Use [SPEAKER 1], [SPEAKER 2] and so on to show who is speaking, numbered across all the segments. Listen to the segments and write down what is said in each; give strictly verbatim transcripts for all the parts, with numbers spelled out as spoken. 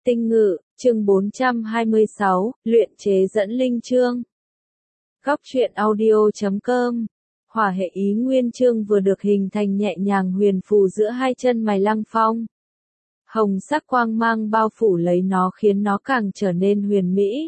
[SPEAKER 1] Tinh ngự, chương bốn trăm hai mươi sáu, luyện chế dẫn linh chương. Góc truyện audio chấm com. Hỏa hệ ý nguyên chương vừa được hình thành nhẹ nhàng huyền phù giữa hai chân mày Lăng Phong. Hồng sắc quang mang bao phủ lấy nó khiến nó càng trở nên huyền mỹ.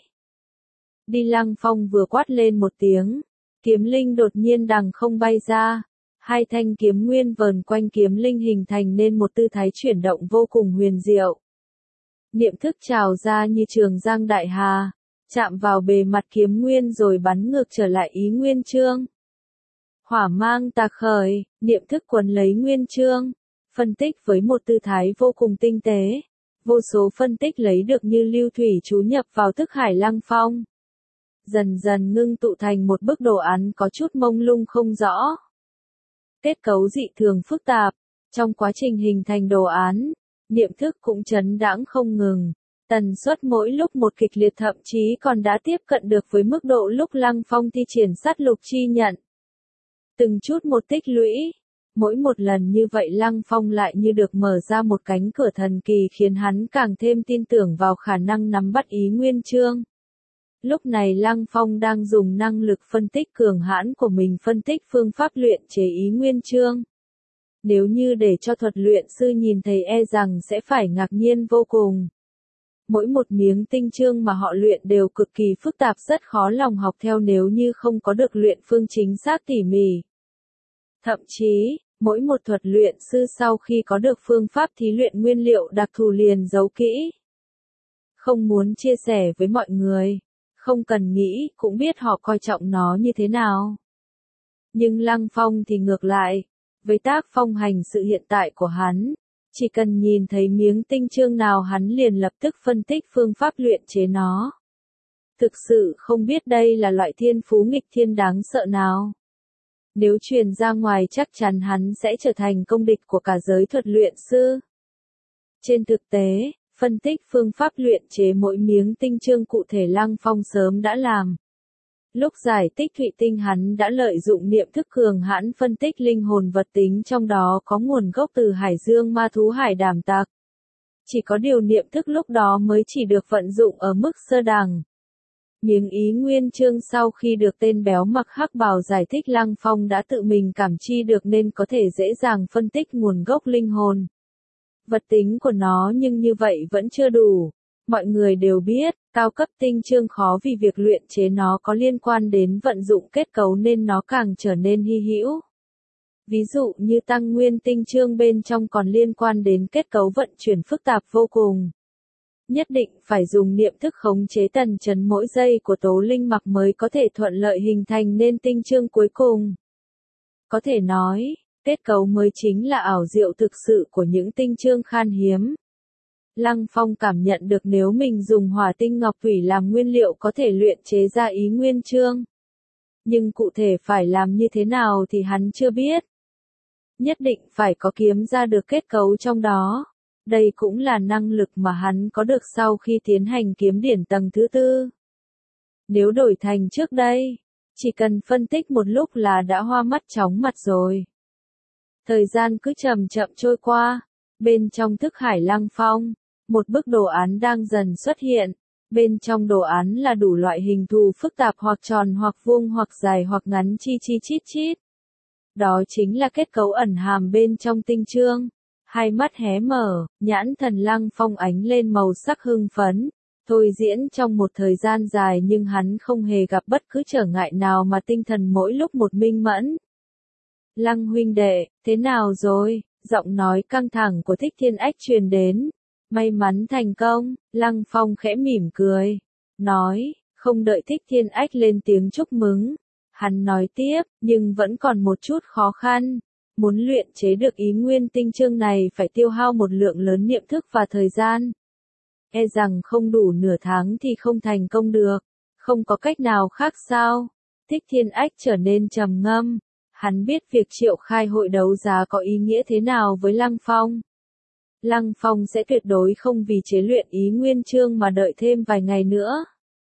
[SPEAKER 1] Đi Lăng Phong vừa quát lên một tiếng, kiếm linh đột nhiên đằng không bay ra. Hai thanh kiếm nguyên vờn quanh kiếm linh hình thành nên một tư thái chuyển động vô cùng huyền diệu. Niệm thức trào ra như trường giang đại hà, chạm vào bề mặt kiếm nguyên rồi bắn ngược trở lại ý nguyên chương. Hỏa mang tạc khởi, niệm thức quấn lấy nguyên chương, phân tích với một tư thái vô cùng tinh tế. Vô số phân tích lấy được như lưu thủy chú nhập vào thức hải Lăng Phong. Dần dần ngưng tụ thành một bức đồ án có chút mông lung không rõ. Kết cấu dị thường phức tạp, trong quá trình hình thành đồ án, niệm thức cũng chấn đãng không ngừng, tần suất mỗi lúc một kịch liệt thậm chí còn đã tiếp cận được với mức độ lúc Lăng Phong thi triển sát lục chi nhận. Từng chút một tích lũy, mỗi một lần như vậy Lăng Phong lại như được mở ra một cánh cửa thần kỳ khiến hắn càng thêm tin tưởng vào khả năng nắm bắt ý nguyên chương. Lúc này Lăng Phong đang dùng năng lực phân tích cường hãn của mình phân tích phương pháp luyện chế ý nguyên chương. Nếu như để cho thuật luyện sư nhìn thấy e rằng sẽ phải ngạc nhiên vô cùng. Mỗi một miếng tinh chương mà họ luyện đều cực kỳ phức tạp rất khó lòng học theo nếu như không có được luyện phương chính xác tỉ mỉ. Thậm chí, mỗi một thuật luyện sư sau khi có được phương pháp thí luyện nguyên liệu đặc thù liền giấu kỹ. Không muốn chia sẻ với mọi người, không cần nghĩ cũng biết họ coi trọng nó như thế nào. Nhưng Lăng Phong thì ngược lại. Với tác phong hành sự hiện tại của hắn, chỉ cần nhìn thấy miếng tinh chương nào hắn liền lập tức phân tích phương pháp luyện chế nó. Thực sự không biết đây là loại thiên phú nghịch thiên đáng sợ nào. Nếu truyền ra ngoài chắc chắn hắn sẽ trở thành công địch của cả giới thuật luyện sư. Trên thực tế, phân tích phương pháp luyện chế mỗi miếng tinh chương cụ thể Lăng Phong sớm đã làm. Lúc giải tích thụy tinh hắn đã lợi dụng niệm thức cường hãn phân tích linh hồn vật tính trong đó có nguồn gốc từ hải dương ma thú hải đảm tạc. Chỉ có điều niệm thức lúc đó mới chỉ được vận dụng ở mức sơ đẳng. Miếng ý nguyên chương sau khi được tên béo mặc hắc bào giải thích Lăng Phong đã tự mình cảm chi được nên có thể dễ dàng phân tích nguồn gốc linh hồn. Vật tính của nó nhưng như vậy vẫn chưa đủ. Mọi người đều biết, cao cấp tinh chương khó vì việc luyện chế nó có liên quan đến vận dụng kết cấu nên nó càng trở nên hy hữu. Ví dụ như tăng nguyên tinh chương bên trong còn liên quan đến kết cấu vận chuyển phức tạp vô cùng. Nhất định phải dùng niệm thức khống chế tần chấn mỗi giây của tố linh mặc mới có thể thuận lợi hình thành nên tinh chương cuối cùng. Có thể nói, kết cấu mới chính là ảo diệu thực sự của những tinh chương khan hiếm. Lăng Phong cảm nhận được nếu mình dùng hỏa tinh ngọc thủy làm nguyên liệu có thể luyện chế ra ý nguyên chương. Nhưng cụ thể phải làm như thế nào thì hắn chưa biết. Nhất định phải có kiếm ra được kết cấu trong đó. Đây cũng là năng lực mà hắn có được sau khi tiến hành kiếm điển tầng thứ tư. Nếu đổi thành trước đây, chỉ cần phân tích một lúc là đã hoa mắt chóng mặt rồi. Thời gian cứ chậm chậm trôi qua, bên trong thức hải Lăng Phong. Một bức đồ án đang dần xuất hiện, bên trong đồ án là đủ loại hình thù phức tạp hoặc tròn hoặc vuông hoặc dài hoặc ngắn chi chi chít chít. Đó chính là kết cấu ẩn hàm bên trong tinh chương. Hai mắt hé mở, nhãn thần Lăng Phong ánh lên màu sắc hưng phấn, thôi diễn trong một thời gian dài nhưng hắn không hề gặp bất cứ trở ngại nào mà tinh thần mỗi lúc một minh mẫn. Lăng huynh đệ, thế nào rồi? Giọng nói căng thẳng của Thích Thiên Ách truyền đến. May mắn thành công, Lăng Phong khẽ mỉm cười, nói, không đợi Thích Thiên Ách lên tiếng chúc mừng. Hắn nói tiếp, nhưng vẫn còn một chút khó khăn. Muốn luyện chế được ý nguyên tinh chương này phải tiêu hao một lượng lớn niệm thức và thời gian. E rằng không đủ nửa tháng thì không thành công được. Không có cách nào khác sao? Thích Thiên Ách trở nên trầm ngâm. Hắn biết việc triệu khai hội đấu giá có ý nghĩa thế nào với Lăng Phong. Lăng Phong sẽ tuyệt đối không vì chế luyện ý nguyên chương mà đợi thêm vài ngày nữa.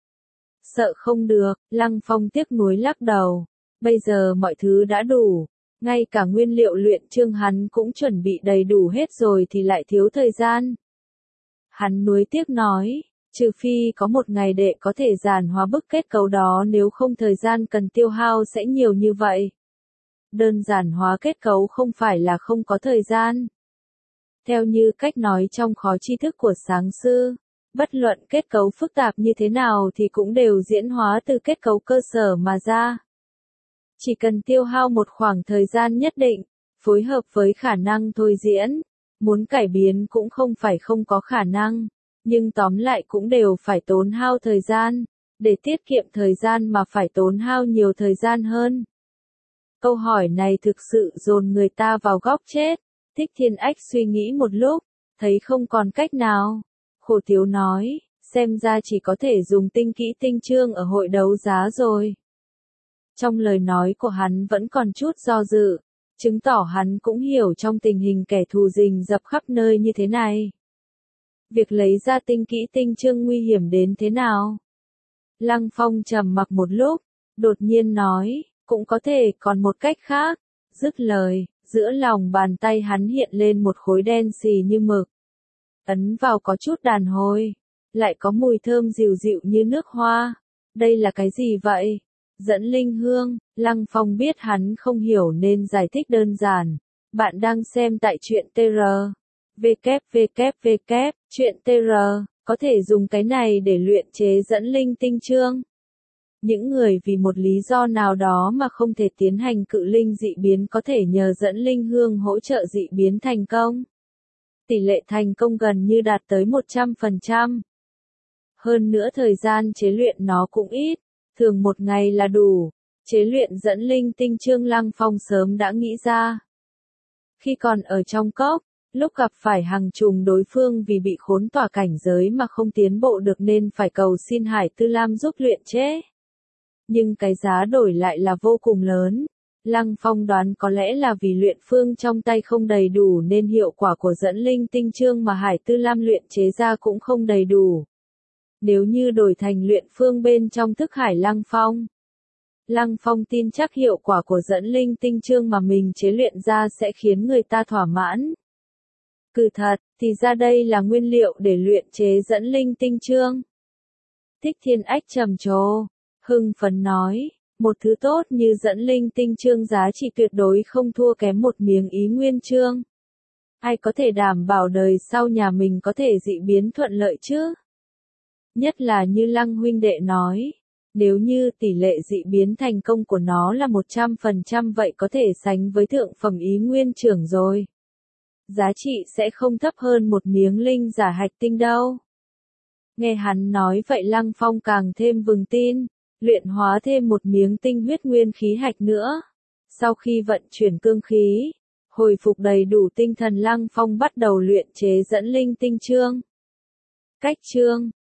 [SPEAKER 1] Sợ không được, Lăng Phong tiếc nuối lắc đầu. Bây giờ mọi thứ đã đủ. Ngay cả nguyên liệu luyện chương hắn cũng chuẩn bị đầy đủ hết rồi thì lại thiếu thời gian. Hắn nuối tiếc nói, trừ phi có một ngày đệ có thể giản hóa bức kết cấu đó, nếu không thời gian cần tiêu hao sẽ nhiều như vậy. Đơn giản hóa kết cấu không phải là không có thời gian. Theo như cách nói trong khó tri thức của sáng sư, bất luận kết cấu phức tạp như thế nào thì cũng đều diễn hóa từ kết cấu cơ sở mà ra. Chỉ cần tiêu hao một khoảng thời gian nhất định, phối hợp với khả năng thôi diễn, muốn cải biến cũng không phải không có khả năng, nhưng tóm lại cũng đều phải tốn hao thời gian, để tiết kiệm thời gian mà phải tốn hao nhiều thời gian hơn. Câu hỏi này thực sự dồn người ta vào góc chết. Thích Thiên Ách suy nghĩ một lúc, thấy không còn cách nào. Khổ Tiếu nói, xem ra chỉ có thể dùng tinh kỹ tinh chương ở hội đấu giá rồi. Trong lời nói của hắn vẫn còn chút do dự, chứng tỏ hắn cũng hiểu trong tình hình kẻ thù rình rập khắp nơi như thế này. Việc lấy ra tinh kỹ tinh chương nguy hiểm đến thế nào? Lăng Phong trầm mặc một lúc, đột nhiên nói, cũng có thể còn một cách khác. Dứt lời, giữa lòng bàn tay hắn hiện lên một khối đen xì như mực. Ấn vào có chút đàn hồi, lại có mùi thơm dịu dịu như nước hoa. Đây là cái gì vậy? Dẫn linh hương. Lăng Phong biết hắn không hiểu nên giải thích đơn giản. Bạn đang xem tại truyện tê rờ. www. Truyện tê rờ, có thể dùng cái này để luyện chế dẫn linh tinh chương. Những người vì một lý do nào đó mà không thể tiến hành cự linh dị biến có thể nhờ dẫn linh hương hỗ trợ dị biến thành công. Tỷ lệ thành công gần như đạt tới một trăm phần trăm. Hơn nữa thời gian chế luyện nó cũng ít, thường một ngày là đủ. Chế luyện dẫn linh tinh chương Lăng Phong sớm đã nghĩ ra. Khi còn ở trong cốc, lúc gặp phải hàng trùng đối phương vì bị khốn tỏa cảnh giới mà không tiến bộ được nên phải cầu xin Hải Tư Lam giúp luyện chế. Nhưng cái giá đổi lại là vô cùng lớn. Lăng Phong đoán có lẽ là vì luyện phương trong tay không đầy đủ nên hiệu quả của dẫn linh tinh chương mà Hải Tư Lam luyện chế ra cũng không đầy đủ. Nếu như đổi thành luyện phương bên trong thức hải Lăng Phong, Lăng Phong tin chắc hiệu quả của dẫn linh tinh chương mà mình chế luyện ra sẽ khiến người ta thỏa mãn. Cứ thật, thì ra đây là nguyên liệu để luyện chế dẫn linh tinh chương. Thích Thiên Ách trầm trồ, hưng phấn nói, một thứ tốt như dẫn linh tinh chương giá trị tuyệt đối không thua kém một miếng ý nguyên chương. Ai có thể đảm bảo đời sau nhà mình có thể dị biến thuận lợi chứ? Nhất là như Lăng huynh đệ nói, nếu như tỷ lệ dị biến thành công của nó là một trăm phần trăm vậy có thể sánh với thượng phẩm ý nguyên trưởng rồi. Giá trị sẽ không thấp hơn một miếng linh giả hạch tinh đâu. Nghe hắn nói vậy Lăng Phong càng thêm vừng tin, luyện hóa thêm một miếng tinh huyết nguyên khí hạch nữa. Sau khi vận chuyển cương khí, hồi phục đầy đủ tinh thần Lăng Phong bắt đầu luyện chế dẫn linh tinh chương. Cách chương